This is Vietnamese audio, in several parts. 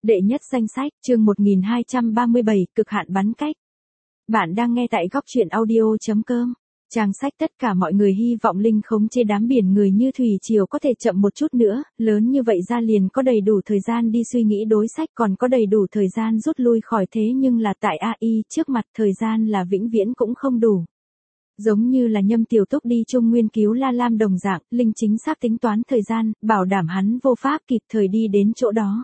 Đệ nhất danh sách, chương 1237, cực hạn bắn cách. Bạn đang nghe tại góc truyện audio.com. Trang sách tất cả mọi người hy vọng Linh khống chế đám biển người như thủy triều có thể chậm một chút nữa, lớn như vậy ra liền có đầy đủ thời gian đi suy nghĩ đối sách còn có đầy đủ thời gian rút lui khỏi thế nhưng là tại AI trước mặt thời gian là vĩnh viễn cũng không đủ. Giống như là Nhâm Tiểu Túc đi Trung Nguyên cứu La Lam đồng dạng, Linh chính xác tính toán thời gian, bảo đảm hắn vô pháp kịp thời đi đến chỗ đó.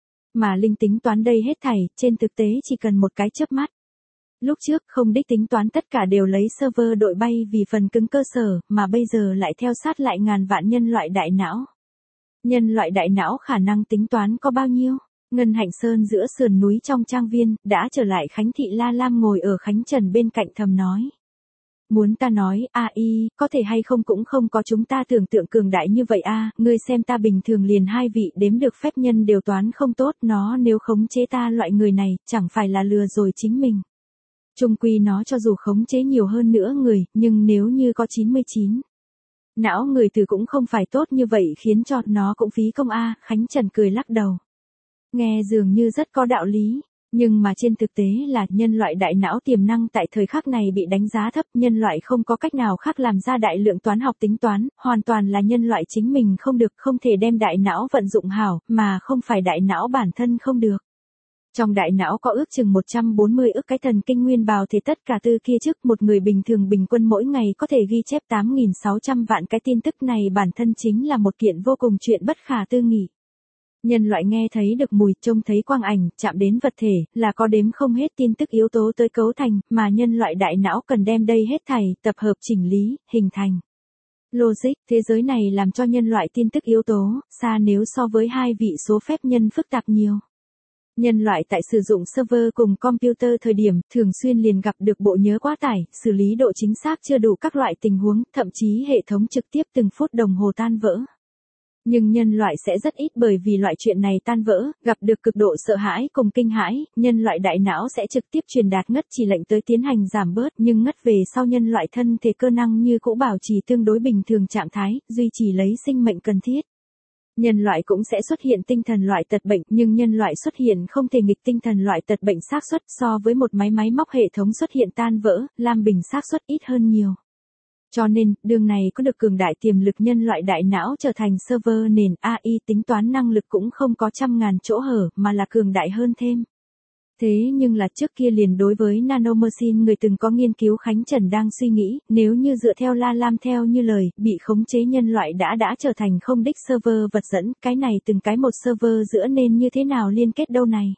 Mà Linh tính toán đây hết thảy, trên thực tế chỉ cần một cái chớp mắt. Lúc trước không đích tính toán tất cả đều lấy server đội bay vì phần cứng cơ sở, mà bây giờ lại theo sát lại ngàn vạn nhân loại đại não. Nhân loại đại não khả năng tính toán có bao nhiêu? Ngân Hạnh Sơn giữa sườn núi trong trang viên, đã trở lại Khánh Thị La Lam ngồi ở Khánh Trần bên cạnh thầm nói. Muốn ta nói, AI, có thể hay không cũng không có chúng ta tưởng tượng cường đại như vậy a. Ngươi xem ta bình thường liền hai vị đếm được phép nhân đều toán không tốt, nó nếu khống chế ta loại người này, chẳng phải là lừa rồi chính mình. Chung quy nó cho dù khống chế nhiều hơn nữa người, nhưng nếu như có 99. Não người từ cũng không phải tốt như vậy khiến cho nó cũng phí công a. Khánh Trần cười lắc đầu. Nghe dường như rất có đạo lý. Nhưng mà trên thực tế là nhân loại đại não tiềm năng tại thời khắc này bị đánh giá thấp, nhân loại không có cách nào khác làm ra đại lượng toán học tính toán, hoàn toàn là nhân loại chính mình không được, không thể đem đại não vận dụng hảo, mà không phải đại não bản thân không được. Trong đại não có ước chừng 140 ức cái thần kinh nguyên bào thì tất cả từ kia trước một người bình thường bình quân mỗi ngày có thể ghi chép 8.600 vạn cái tin tức này bản thân chính là một kiện vô cùng chuyện bất khả tư nghị. Nhân loại nghe thấy được mùi, trông thấy quang ảnh, chạm đến vật thể, là có đếm không hết tin tức yếu tố tới cấu thành, mà nhân loại đại não cần đem đây hết thảy, tập hợp chỉnh lý, hình thành. Logic, thế giới này làm cho nhân loại tin tức yếu tố, xa nếu so với hai vị số phép nhân phức tạp nhiều. Nhân loại tại sử dụng server cùng computer thời điểm, thường xuyên liền gặp được bộ nhớ quá tải, xử lý độ chính xác chưa đủ các loại tình huống, thậm chí hệ thống trực tiếp từng phút đồng hồ tan vỡ. Nhưng nhân loại sẽ rất ít bởi vì loại chuyện này tan vỡ, gặp được cực độ sợ hãi cùng kinh hãi, nhân loại đại não sẽ trực tiếp truyền đạt ngất chỉ lệnh tới tiến hành giảm bớt, nhưng ngất về sau nhân loại thân thể cơ năng như cũ bảo trì tương đối bình thường trạng thái, duy trì lấy sinh mệnh cần thiết. Nhân loại cũng sẽ xuất hiện tinh thần loại tật bệnh, nhưng nhân loại xuất hiện không thể nghịch tinh thần loại tật bệnh xác suất so với một máy móc hệ thống xuất hiện tan vỡ, lam bình xác suất ít hơn nhiều. Cho nên, đường này có được cường đại tiềm lực nhân loại đại não trở thành server nền AI tính toán năng lực cũng không có trăm ngàn chỗ hở mà là cường đại hơn thêm. Thế nhưng là trước kia liền đối với nanomachine người từng có nghiên cứu Khánh Trần đang suy nghĩ, nếu như dựa theo La Lam theo như lời, bị khống chế nhân loại đã trở thành không đích server vật dẫn, cái này từng cái một server giữa nên như thế nào liên kết đâu này.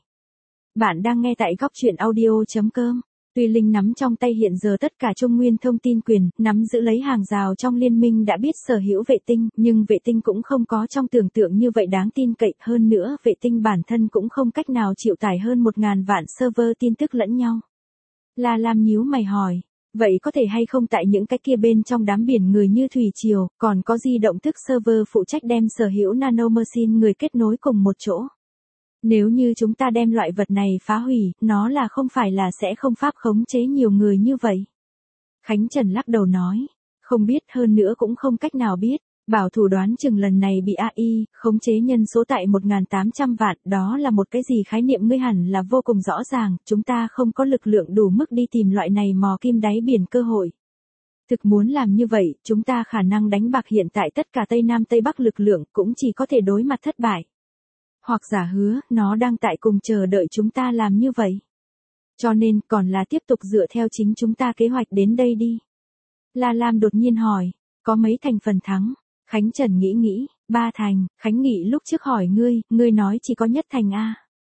Bạn đang nghe tại góc truyện audio.com. Tuy Linh nắm trong tay hiện giờ tất cả Trung Nguyên thông tin quyền, nắm giữ lấy hàng rào trong liên minh đã biết sở hữu vệ tinh, nhưng vệ tinh cũng không có trong tưởng tượng như vậy đáng tin cậy, hơn nữa vệ tinh bản thân cũng không cách nào chịu tải hơn 1.000 vạn server tin tức lẫn nhau. La Lam nhíu mày hỏi, vậy có thể hay không tại những cái kia bên trong đám biển người như thủy triều, còn có di động thức server phụ trách đem sở hữu nanomachine người kết nối cùng một chỗ? Nếu như chúng ta đem loại vật này phá hủy, nó là không phải là sẽ không pháp khống chế nhiều người như vậy. Khánh Trần lắc đầu nói, không biết hơn nữa cũng không cách nào biết, bảo thủ đoán chừng lần này bị AI, khống chế nhân số tại 1.800 vạn, đó là một cái gì khái niệm ngươi hẳn là vô cùng rõ ràng, chúng ta không có lực lượng đủ mức đi tìm loại này mò kim đáy biển cơ hội. Thực muốn làm như vậy, chúng ta khả năng đánh bạc hiện tại tất cả Tây Nam Tây Bắc lực lượng cũng chỉ có thể đối mặt thất bại. Hoặc giả hứa, nó đang tại cùng chờ đợi chúng ta làm như vậy. Cho nên, còn là tiếp tục dựa theo chính chúng ta kế hoạch đến đây đi. La Lam đột nhiên hỏi, có mấy thành phần thắng? Khánh Trần nghĩ, 3 thành, Khánh Nghị lúc trước hỏi ngươi nói chỉ có nhất thành a.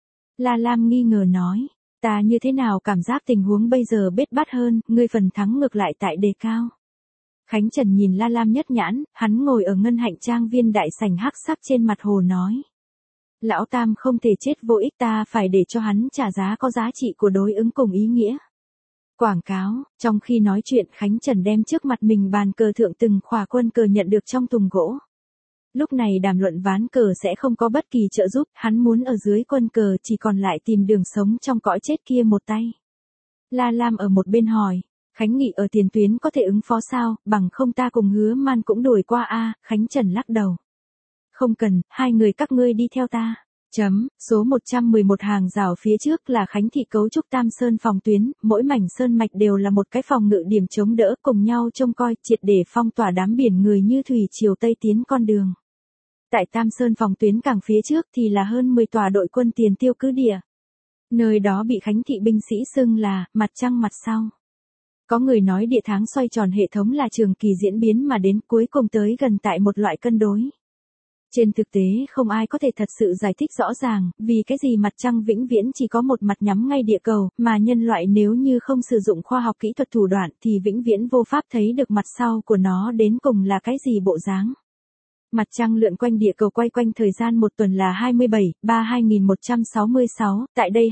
La Lam nghi ngờ nói, ta như thế nào cảm giác tình huống bây giờ bết bát hơn, ngươi phần thắng ngược lại tại đề cao. Khánh Trần nhìn La Lam nhất nhãn, hắn ngồi ở Ngân Hạnh trang viên đại sảnh hắc sắc trên mặt hồ nói. Lão Tam không thể chết vô ích, ta phải để cho hắn trả giá có giá trị của đối ứng cùng ý nghĩa. Quảng cáo, trong khi nói chuyện Khánh Trần đem trước mặt mình bàn cờ thượng từng khỏa quân cờ nhận được trong thùng gỗ. Lúc này đàm luận ván cờ sẽ không có bất kỳ trợ giúp, hắn muốn ở dưới quân cờ chỉ còn lại tìm đường sống trong cõi chết kia một tay. La Lam ở một bên hỏi, Khánh Nghị ở tiền tuyến có thể ứng phó sao, bằng không ta cùng Hứa Man cũng đổi qua a. Khánh Trần lắc đầu. Không cần, hai người các ngươi đi theo ta. Số 111 hàng rào phía trước là Khánh Thị cấu trúc Tam Sơn phòng tuyến, mỗi mảnh sơn mạch đều là một cái phòng ngự điểm chống đỡ cùng nhau trông coi triệt để phong tỏa đám biển người như thủy triều Tây tiến con đường. Tại Tam Sơn phòng tuyến càng phía trước thì là hơn 10 tòa đội quân tiền tiêu cứ địa. Nơi đó bị Khánh Thị binh sĩ xưng là mặt trăng mặt sau. Có người nói địa tháng xoay tròn hệ thống là trường kỳ diễn biến mà đến cuối cùng tới gần tại một loại cân đối. Trên thực tế không ai có thể thật sự giải thích rõ ràng, vì cái gì mặt trăng vĩnh viễn chỉ có một mặt nhắm ngay địa cầu, mà nhân loại nếu như không sử dụng khoa học kỹ thuật thủ đoạn thì vĩnh viễn vô pháp thấy được mặt sau của nó đến cùng là cái gì bộ dáng. Mặt trăng lượn quanh địa cầu quay quanh thời gian một tuần là 27/3/2166, tại đây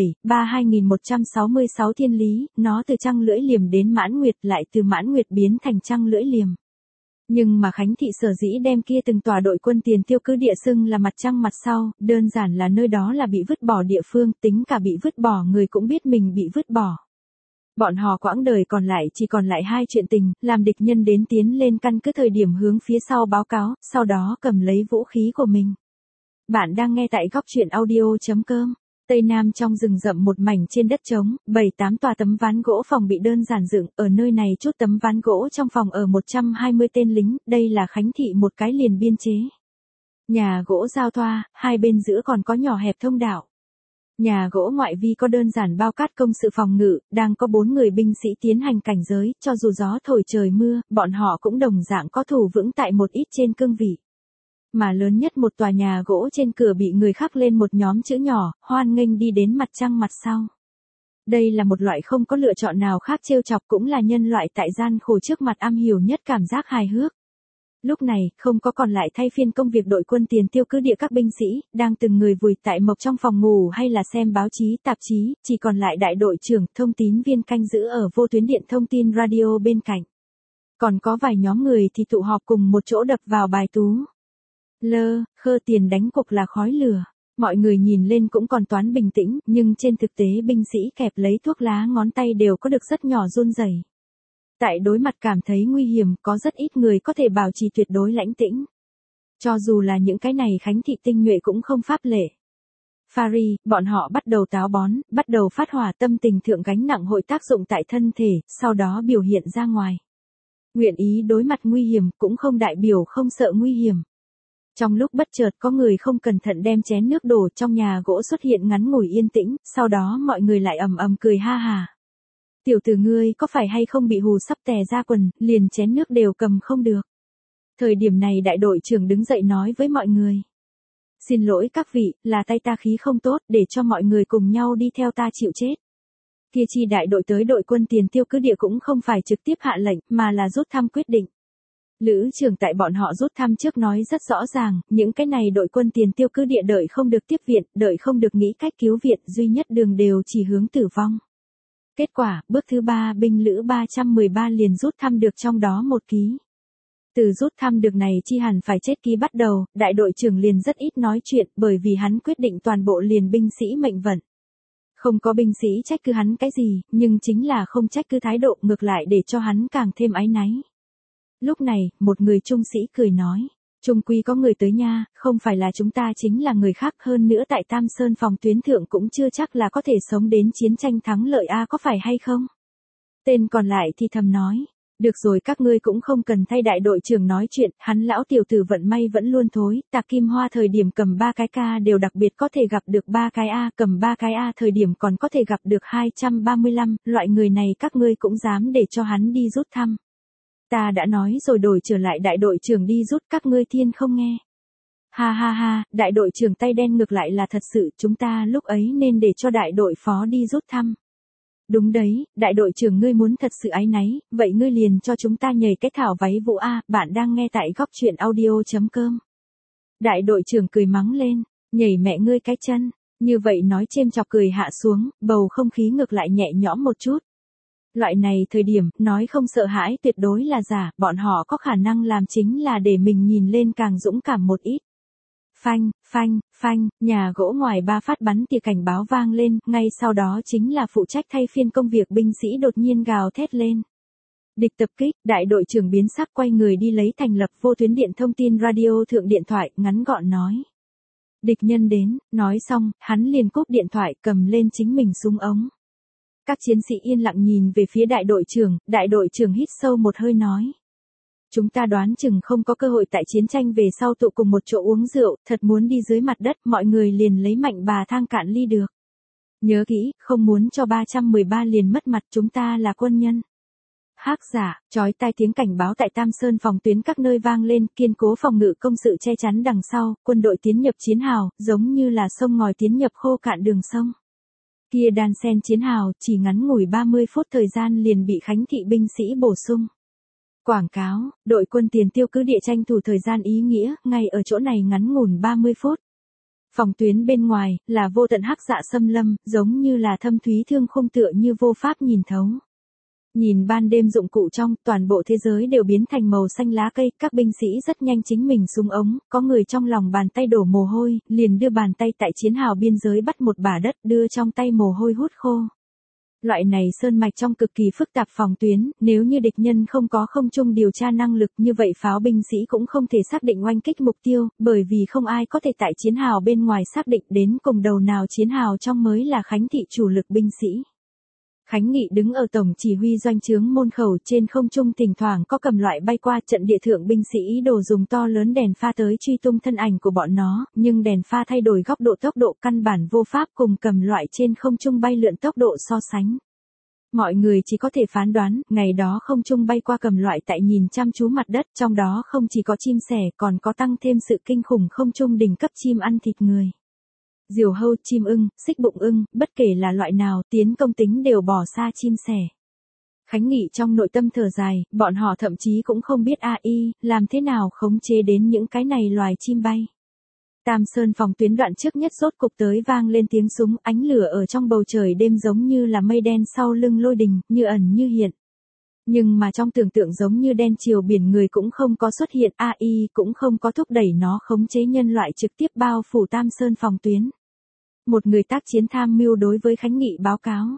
27/3/2166 thiên lý, nó từ trăng lưỡi liềm đến mãn nguyệt lại từ mãn nguyệt biến thành trăng lưỡi liềm. Nhưng mà Khánh Thị sở dĩ đem kia từng tòa đội quân tiền tiêu cứ địa xưng là mặt trăng mặt sau, đơn giản là nơi đó là bị vứt bỏ địa phương, tính cả bị vứt bỏ người cũng biết mình bị vứt bỏ. Bọn họ quãng đời còn lại chỉ còn lại hai chuyện tình, làm địch nhân đến tiến lên căn cứ thời điểm hướng phía sau báo cáo, sau đó cầm lấy vũ khí của mình. Bạn đang nghe tại góc truyện audio.com. Tây Nam trong rừng rậm một mảnh trên đất trống, 7-8 tòa tấm ván gỗ phòng bị đơn giản dựng, ở nơi này chút tấm ván gỗ trong phòng ở 120 tên lính, đây là Khánh Thị một cái liền biên chế. Nhà gỗ giao thoa, hai bên giữa còn có nhỏ hẹp thông đạo. Nhà gỗ ngoại vi có đơn giản bao cát công sự phòng ngự, đang có 4 người binh sĩ tiến hành cảnh giới, cho dù gió thổi trời mưa, bọn họ cũng đồng dạng có thủ vững tại một ít trên cương vị. Mà lớn nhất một tòa nhà gỗ trên cửa bị người khắc lên một nhóm chữ nhỏ, hoan nghênh đi đến mặt trăng mặt sau. Đây là một loại không có lựa chọn nào khác trêu chọc cũng là nhân loại tại gian khổ trước mặt am hiểu nhất cảm giác hài hước. Lúc này, không có còn lại thay phiên công việc đội quân tiền tiêu cứ địa các binh sĩ, đang từng người vùi tại mộc trong phòng ngủ hay là xem báo chí, tạp chí, chỉ còn lại đại đội trưởng, thông tín viên canh giữ ở vô tuyến điện thông tin radio bên cạnh. Còn có vài nhóm người thì tụ họp cùng một chỗ đập vào bài tú. Khơ tiền đánh cuộc là khói lửa. Mọi người nhìn lên cũng còn toán bình tĩnh, nhưng trên thực tế binh sĩ kẹp lấy thuốc lá ngón tay đều có được rất nhỏ run rẩy. Tại đối mặt cảm thấy nguy hiểm, có rất ít người có thể bảo trì tuyệt đối lãnh tĩnh. Cho dù là những cái này Khánh Thị tinh nhuệ cũng không pháp lệ. Fari, bọn họ bắt đầu táo bón, bắt đầu phát hỏa, tâm tình thượng gánh nặng hội tác dụng tại thân thể, sau đó biểu hiện ra ngoài. Nguyện ý đối mặt nguy hiểm cũng không đại biểu không sợ nguy hiểm. Trong lúc bất chợt có người không cẩn thận đem chén nước đổ, trong nhà gỗ xuất hiện ngắn ngủi yên tĩnh, sau đó mọi người lại ầm ầm cười ha hà. Tiểu tử ngươi có phải hay không bị hù sắp tè ra quần, liền chén nước đều cầm không được. Thời điểm này đại đội trưởng đứng dậy nói với mọi người. Xin lỗi các vị, là tay ta khí không tốt, để cho mọi người cùng nhau đi theo ta chịu chết. Kia chi đại đội tới đội quân tiền tiêu cứ địa cũng không phải trực tiếp hạ lệnh, mà là rút thăm quyết định. Lữ trưởng tại bọn họ rút thăm trước nói rất rõ ràng, những cái này đội quân tiền tiêu cứ địa đợi không được tiếp viện, đợi không được nghĩ cách cứu viện, duy nhất đường đều chỉ hướng tử vong. Kết quả, bước thứ 3 binh lữ 313 liền rút thăm được trong đó một ký. Từ rút thăm được này chi hẳn phải chết ký bắt đầu, đại đội trưởng liền rất ít nói chuyện bởi vì hắn quyết định toàn bộ liền binh sĩ mệnh vận. Không có binh sĩ trách cứ hắn cái gì, nhưng chính là không trách cứ thái độ ngược lại để cho hắn càng thêm áy náy. Lúc này, một người trung sĩ cười nói. Trung quy có người tới nha, không phải là chúng ta chính là người khác, hơn nữa tại Tam Sơn phòng tuyến thượng cũng chưa chắc là có thể sống đến chiến tranh thắng lợi a, có phải hay không? Tên còn lại thì thầm nói. Được rồi, các ngươi cũng không cần thay đại đội trưởng nói chuyện, hắn lão tiểu tử vận may vẫn luôn thối, Tạc Kim Hoa thời điểm cầm 3 cái K đều đặc biệt có thể gặp được 3 cái A, cầm 3 cái A thời điểm còn có thể gặp được 235, loại người này các ngươi cũng dám để cho hắn đi rút thăm. Ta đã nói rồi đổi trở lại đại đội trưởng đi rút, các ngươi thiên không nghe. Ha ha ha, đại đội trưởng tay đen ngược lại là thật sự, chúng ta lúc ấy nên để cho đại đội phó đi rút thăm. Đúng đấy, đại đội trưởng ngươi muốn thật sự áy náy, vậy ngươi liền cho chúng ta nhảy cái thảo váy vũ A, bạn đang nghe tại góc truyện audio.com. Đại đội trưởng cười mắng lên, nhảy mẹ ngươi cái chân, như vậy nói chêm chọc cười hạ xuống, bầu không khí ngược lại nhẹ nhõm một chút. Loại này thời điểm, nói không sợ hãi tuyệt đối là giả, bọn họ có khả năng làm chính là để mình nhìn lên càng dũng cảm một ít. Phanh, phanh, phanh, nhà gỗ ngoài 3 phát bắn tỉa cảnh báo vang lên, ngay sau đó chính là phụ trách thay phiên công việc binh sĩ đột nhiên gào thét lên. Địch tập kích, đại đội trưởng biến sắc quay người đi lấy thành lập vô tuyến điện thông tin radio thượng điện thoại, ngắn gọn nói. Địch nhân đến, nói xong, hắn liền cúp điện thoại cầm lên chính mình súng ống. Các chiến sĩ yên lặng nhìn về phía đại đội trưởng hít sâu một hơi nói. Chúng ta đoán chừng không có cơ hội tại chiến tranh về sau tụ cùng một chỗ uống rượu, thật muốn đi dưới mặt đất mọi người liền lấy mạnh bà thang cạn ly được. Nhớ kỹ, không muốn cho 313 liền mất mặt, chúng ta là quân nhân. Hắc giả, chói tai tiếng cảnh báo tại Tam Sơn phòng tuyến các nơi vang lên, kiên cố phòng ngự công sự che chắn đằng sau, quân đội tiến nhập chiến hào, giống như là sông ngòi tiến nhập khô cạn đường sông. Kia đan sen chiến hào, chỉ ngắn ngủi 30 phút thời gian liền bị Khánh thị binh sĩ bổ sung. Quảng cáo, đội quân tiền tiêu cứ địa tranh thủ thời gian ý nghĩa, ngay ở chỗ này ngắn ngủn 30 phút. Phòng tuyến bên ngoài, là vô tận hắc dạ xâm lâm, giống như là thâm thúy thương khung tựa như vô pháp nhìn thấu. Nhìn ban đêm dụng cụ trong, toàn bộ thế giới đều biến thành màu xanh lá cây, các binh sĩ rất nhanh chính mình súng ống, có người trong lòng bàn tay đổ mồ hôi, liền đưa bàn tay tại chiến hào biên giới bắt một bả đất, đưa trong tay mồ hôi hút khô. Loại này sơn mạch trong cực kỳ phức tạp phòng tuyến, nếu như địch nhân không có không trung điều tra năng lực như vậy pháo binh sĩ cũng không thể xác định oanh kích mục tiêu, bởi vì không ai có thể tại chiến hào bên ngoài xác định đến cùng đầu nào chiến hào trong mới là Khánh thị chủ lực binh sĩ. Khánh Nghị đứng ở tổng chỉ huy doanh trướng môn khẩu trên không trung thỉnh thoảng có cầm loại bay qua trận địa thượng binh sĩ ý đồ dùng to lớn đèn pha tới truy tung thân ảnh của bọn nó, nhưng đèn pha thay đổi góc độ tốc độ căn bản vô pháp cùng cầm loại trên không trung bay lượn tốc độ so sánh. Mọi người chỉ có thể phán đoán, ngày đó không trung bay qua cầm loại tại nhìn chăm chú mặt đất, trong đó không chỉ có chim sẻ còn có tăng thêm sự kinh khủng không trung đỉnh cấp chim ăn thịt người. Diều hâu, chim ưng, xích bụng ưng, bất kể là loại nào, tiến công tính đều bỏ xa chim sẻ. Khánh Nghị trong nội tâm thở dài, bọn họ thậm chí cũng không biết AI, làm thế nào khống chế đến những cái này loài chim bay. Tam Sơn phòng tuyến đoạn trước nhất rốt cục tới vang lên tiếng súng, ánh lửa ở trong bầu trời đêm giống như là mây đen sau lưng lôi đình, như ẩn như hiện. Nhưng mà trong tưởng tượng giống như đen chiều biển người cũng không có xuất hiện, AI cũng không có thúc đẩy nó khống chế nhân loại trực tiếp bao phủ Tam Sơn phòng tuyến. Một người tác chiến tham mưu đối với Khánh Nghị báo cáo.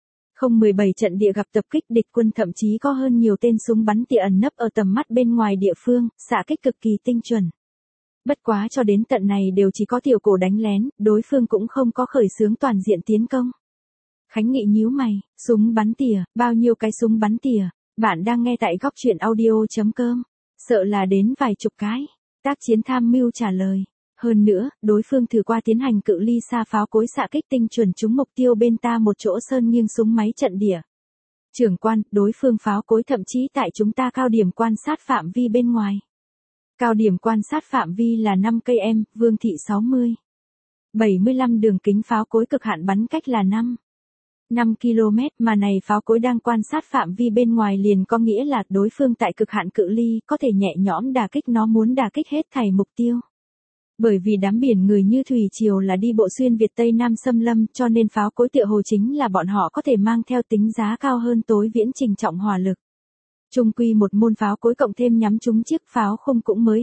017 trận địa gặp tập kích địch quân thậm chí có hơn nhiều tên súng bắn tỉa ẩn nấp ở tầm mắt bên ngoài địa phương, xạ kích cực kỳ tinh chuẩn. Bất quá cho đến tận này đều chỉ có tiểu cổ đánh lén, đối phương cũng không có khởi xướng toàn diện tiến công. Khánh Nghị nhíu mày, súng bắn tỉa, bao nhiêu cái súng bắn tỉa, bạn đang nghe tại góc truyện audio.com, sợ là đến vài chục cái, tác chiến tham mưu trả lời. Hơn nữa, đối phương thử qua tiến hành cự ly xa pháo cối xạ kích tinh chuẩn trúng mục tiêu bên ta một chỗ sơn nghiêng súng máy trận địa. Trưởng quan, đối phương pháo cối thậm chí tại chúng ta cao điểm quan sát phạm vi bên ngoài. Cao điểm quan sát phạm vi là 5 cây em, Vương thị 60. 75 đường kính pháo cối cực hạn bắn cách là 5 km, mà này pháo cối đang quan sát phạm vi bên ngoài liền có nghĩa là đối phương tại cực hạn cự ly có thể nhẹ nhõm đả kích nó muốn đả kích hết thảy mục tiêu. Bởi vì đám biển người như thủy triều là đi bộ xuyên Việt Tây Nam xâm lâm cho nên pháo cối tựa hồ chính là bọn họ có thể mang theo tính giá cao hơn tối viễn trình trọng hỏa lực. Trung quy một môn pháo cối cộng thêm nhắm trúng chiếc pháo khung cũng mới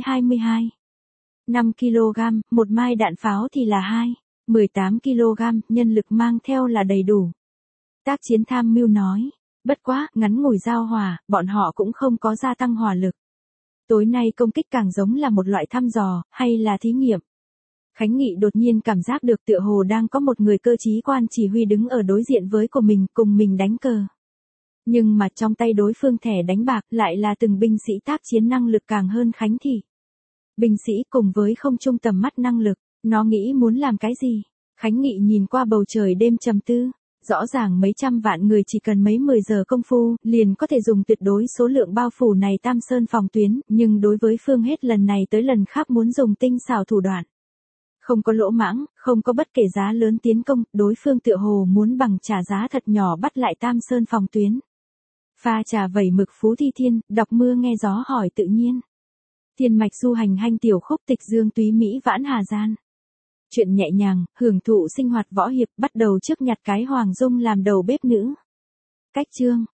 5 kg, một mai đạn pháo thì là 18 kg, nhân lực mang theo là đầy đủ. Tác chiến tham mưu nói, bất quá, ngắn ngủi giao hỏa, bọn họ cũng không có gia tăng hỏa lực. Tối nay công kích càng giống là một loại thăm dò, hay là thí nghiệm. Khánh Nghị đột nhiên cảm giác được tựa hồ đang có một người cơ trí quan chỉ huy đứng ở đối diện với của mình, cùng mình đánh cờ. Nhưng mà trong tay đối phương thẻ đánh bạc lại là từng binh sĩ tác chiến năng lực càng hơn Khánh thị. Binh sĩ cùng với không trung tầm mắt năng lực, nó nghĩ muốn làm cái gì? Khánh Nghị nhìn qua bầu trời đêm trầm tư. Rõ ràng mấy trăm vạn người chỉ cần mấy 10 giờ công phu, liền có thể dùng tuyệt đối số lượng bao phủ này Tam Sơn phòng tuyến, nhưng đối với phương hết lần này tới lần khác muốn dùng tinh xảo thủ đoạn. Không có lỗ mãng, không có bất kể giá lớn tiến công, đối phương tựa hồ muốn bằng trả giá thật nhỏ bắt lại Tam Sơn phòng tuyến. Pha trà vẩy mực Phú Thi Thiên, đọc mưa nghe gió hỏi tự nhiên. Thiên mạch du hành hanh tiểu khúc tịch dương túy Mỹ vãn hà gian. Chuyện nhẹ nhàng, hưởng thụ sinh hoạt võ hiệp bắt đầu trước nhặt cái Hoàng Dung làm đầu bếp nữ. Cách chương.